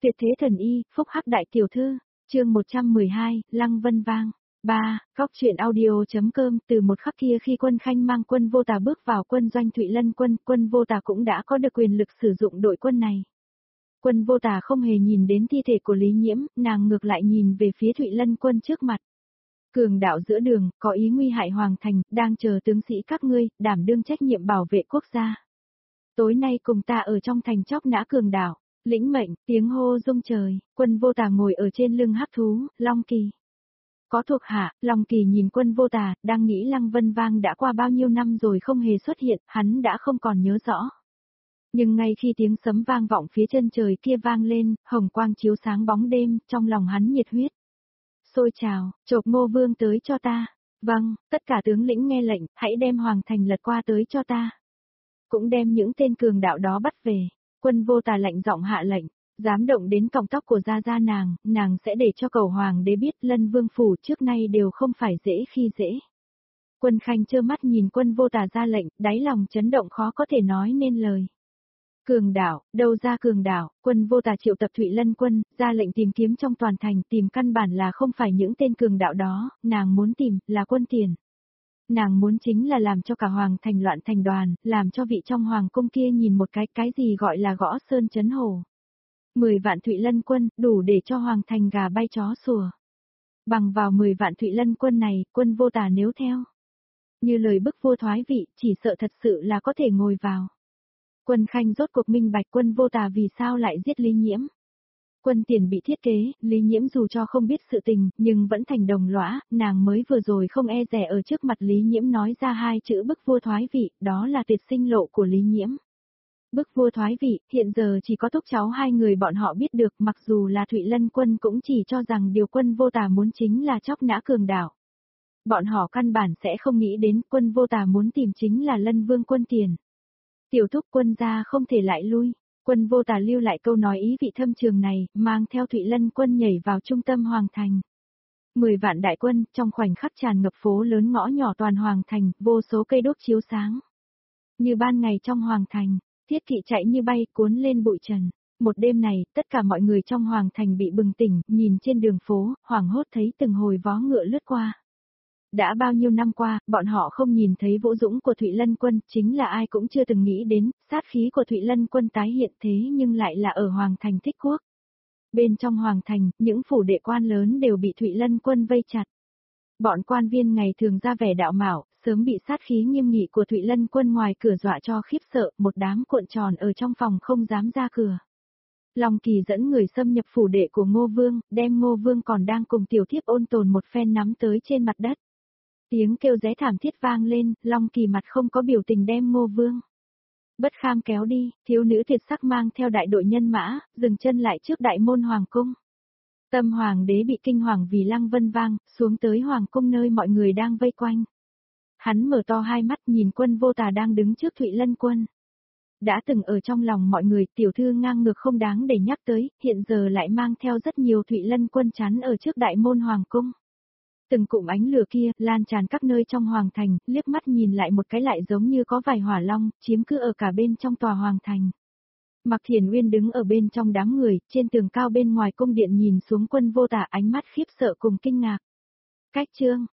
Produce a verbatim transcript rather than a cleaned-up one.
Tuyệt thế thần y, phúc hắc đại tiểu thư, chương một trăm mười hai, Lăng Vân Vang. ba. Góc truyện audio.com. Từ một khắc kia khi Quân Khanh mang quân Vô Tà bước vào quân doanh Thụy Lân quân, quân Vô Tà cũng đã có được quyền lực sử dụng đội quân này. Quân Vô Tà không hề nhìn đến thi thể của Lý Nhiễm, nàng ngược lại nhìn về phía Thụy Lân quân trước mặt. Cường đạo giữa đường, có ý nguy hại hoàng thành, đang chờ tướng sĩ các ngươi, đảm đương trách nhiệm bảo vệ quốc gia. Tối nay cùng ta ở trong thành chóc nã cường đạo. Lĩnh mệnh, tiếng hô rung trời, quân Vô Tà ngồi ở trên lưng hắc thú, Long Kỳ. Có thuộc hạ, Long Kỳ nhìn quân Vô Tà, đang nghĩ Lăng Vân Vang đã qua bao nhiêu năm rồi không hề xuất hiện, hắn đã không còn nhớ rõ. Nhưng ngay khi tiếng sấm vang vọng phía chân trời kia vang lên, hồng quang chiếu sáng bóng đêm, trong lòng hắn nhiệt huyết. Xôi trào, chộp Ngô Vương tới cho ta. Vâng, tất cả tướng lĩnh nghe lệnh, hãy đem hoàng thành lật qua tới cho ta. Cũng đem những tên cường đạo đó bắt về. Quân Vô Tà lạnh giọng hạ lệnh, dám động đến cọng tóc của gia gia nàng, nàng sẽ để cho cầu hoàng đế biết Lân Vương phủ trước nay đều không phải dễ khi dễ. Quân Khanh trơ mắt nhìn quân Vô Tà ra lệnh, đáy lòng chấn động khó có thể nói nên lời. Cường đạo, đâu ra cường đạo, quân Vô Tà triệu tập Thụy Lân quân, ra lệnh tìm kiếm trong toàn thành, tìm căn bản là không phải những tên cường đạo đó, nàng muốn tìm, là quân tiền. Nàng muốn chính là làm cho cả hoàng thành loạn thành đoàn, làm cho vị trong hoàng cung kia nhìn một cái, cái gì gọi là gõ sơn chấn hồ. Mười vạn Thụy Lân quân, đủ để cho hoàng thành gà bay chó sủa. Bằng vào mười vạn Thụy Lân quân này, quân Vô Tà nếu theo. Như lời bức vua thoái vị, chỉ sợ thật sự là có thể ngồi vào. Quân Khanh rốt cuộc minh bạch quân Vô Tà vì sao lại giết Lý Nhiễm. Quân tiền bị thiết kế, Lý Nhiễm dù cho không biết sự tình, nhưng vẫn thành đồng lõa, nàng mới vừa rồi không e dè ở trước mặt Lý Nhiễm nói ra hai chữ bức vua thoái vị, đó là tuyệt sinh lộ của Lý Nhiễm. Bức vua thoái vị, hiện giờ chỉ có thúc cháu hai người bọn họ biết được, mặc dù là Thụy Lân quân cũng chỉ cho rằng điều quân Vô Tà muốn chính là chóc nã cường đạo. Bọn họ căn bản sẽ không nghĩ đến quân Vô Tà muốn tìm chính là Lân Vương quân tiền. Tiểu thúc quân gia không thể lại lui. Quân Vô Tà lưu lại câu nói ý vị thâm trường này, mang theo Thụy Lân quân nhảy vào trung tâm hoàng thành. Mười vạn đại quân, trong khoảnh khắc tràn ngập phố lớn ngõ nhỏ toàn hoàng thành, vô số cây đốt chiếu sáng. Như ban ngày trong hoàng thành, thiết kỵ chạy như bay cuốn lên bụi trần. Một đêm này, tất cả mọi người trong hoàng thành bị bừng tỉnh, nhìn trên đường phố, hoảng hốt thấy từng hồi vó ngựa lướt qua. Đã bao nhiêu năm qua, bọn họ không nhìn thấy vũ dũng của Thụy Lân quân, chính là ai cũng chưa từng nghĩ đến, sát khí của Thụy Lân quân tái hiện thế nhưng lại là ở Hoàng thành Thích Quốc. Bên trong Hoàng thành, những phủ đệ quan lớn đều bị Thụy Lân quân vây chặt. Bọn quan viên ngày thường ra vẻ đạo mạo, sớm bị sát khí nghiêm nghị của Thụy Lân quân ngoài cửa dọa cho khiếp sợ, một đám cuộn tròn ở trong phòng không dám ra cửa. Long Kỳ dẫn người xâm nhập phủ đệ của Ngô Vương, đem Ngô Vương còn đang cùng tiểu thiếp ôn tồn một phen nắm tới trên mặt đất. Tiếng kêu ré thảm thiết vang lên, Long Kỳ mặt không có biểu tình đem Ngô Vương bất kham kéo đi, thiếu nữ tuyệt sắc mang theo đại đội nhân mã, dừng chân lại trước đại môn hoàng cung. Tâm hoàng đế bị kinh hoàng vì Lăng Vân Vang, xuống tới hoàng cung nơi mọi người đang vây quanh. Hắn mở to hai mắt nhìn quân Vô Tà đang đứng trước Thụy Lân quân. Đã từng ở trong lòng mọi người, tiểu thư ngang ngược không đáng để nhắc tới, hiện giờ lại mang theo rất nhiều Thụy Lân quân chắn ở trước đại môn hoàng cung. Từng cụm ánh lửa kia, lan tràn các nơi trong hoàng thành, liếc mắt nhìn lại một cái lại giống như có vài hỏa long, chiếm cứ ở cả bên trong tòa hoàng thành. Mạc Thiền Uyên đứng ở bên trong đám người, trên tường cao bên ngoài cung điện nhìn xuống quân Vô Tà, ánh mắt khiếp sợ cùng kinh ngạc. Cách chương,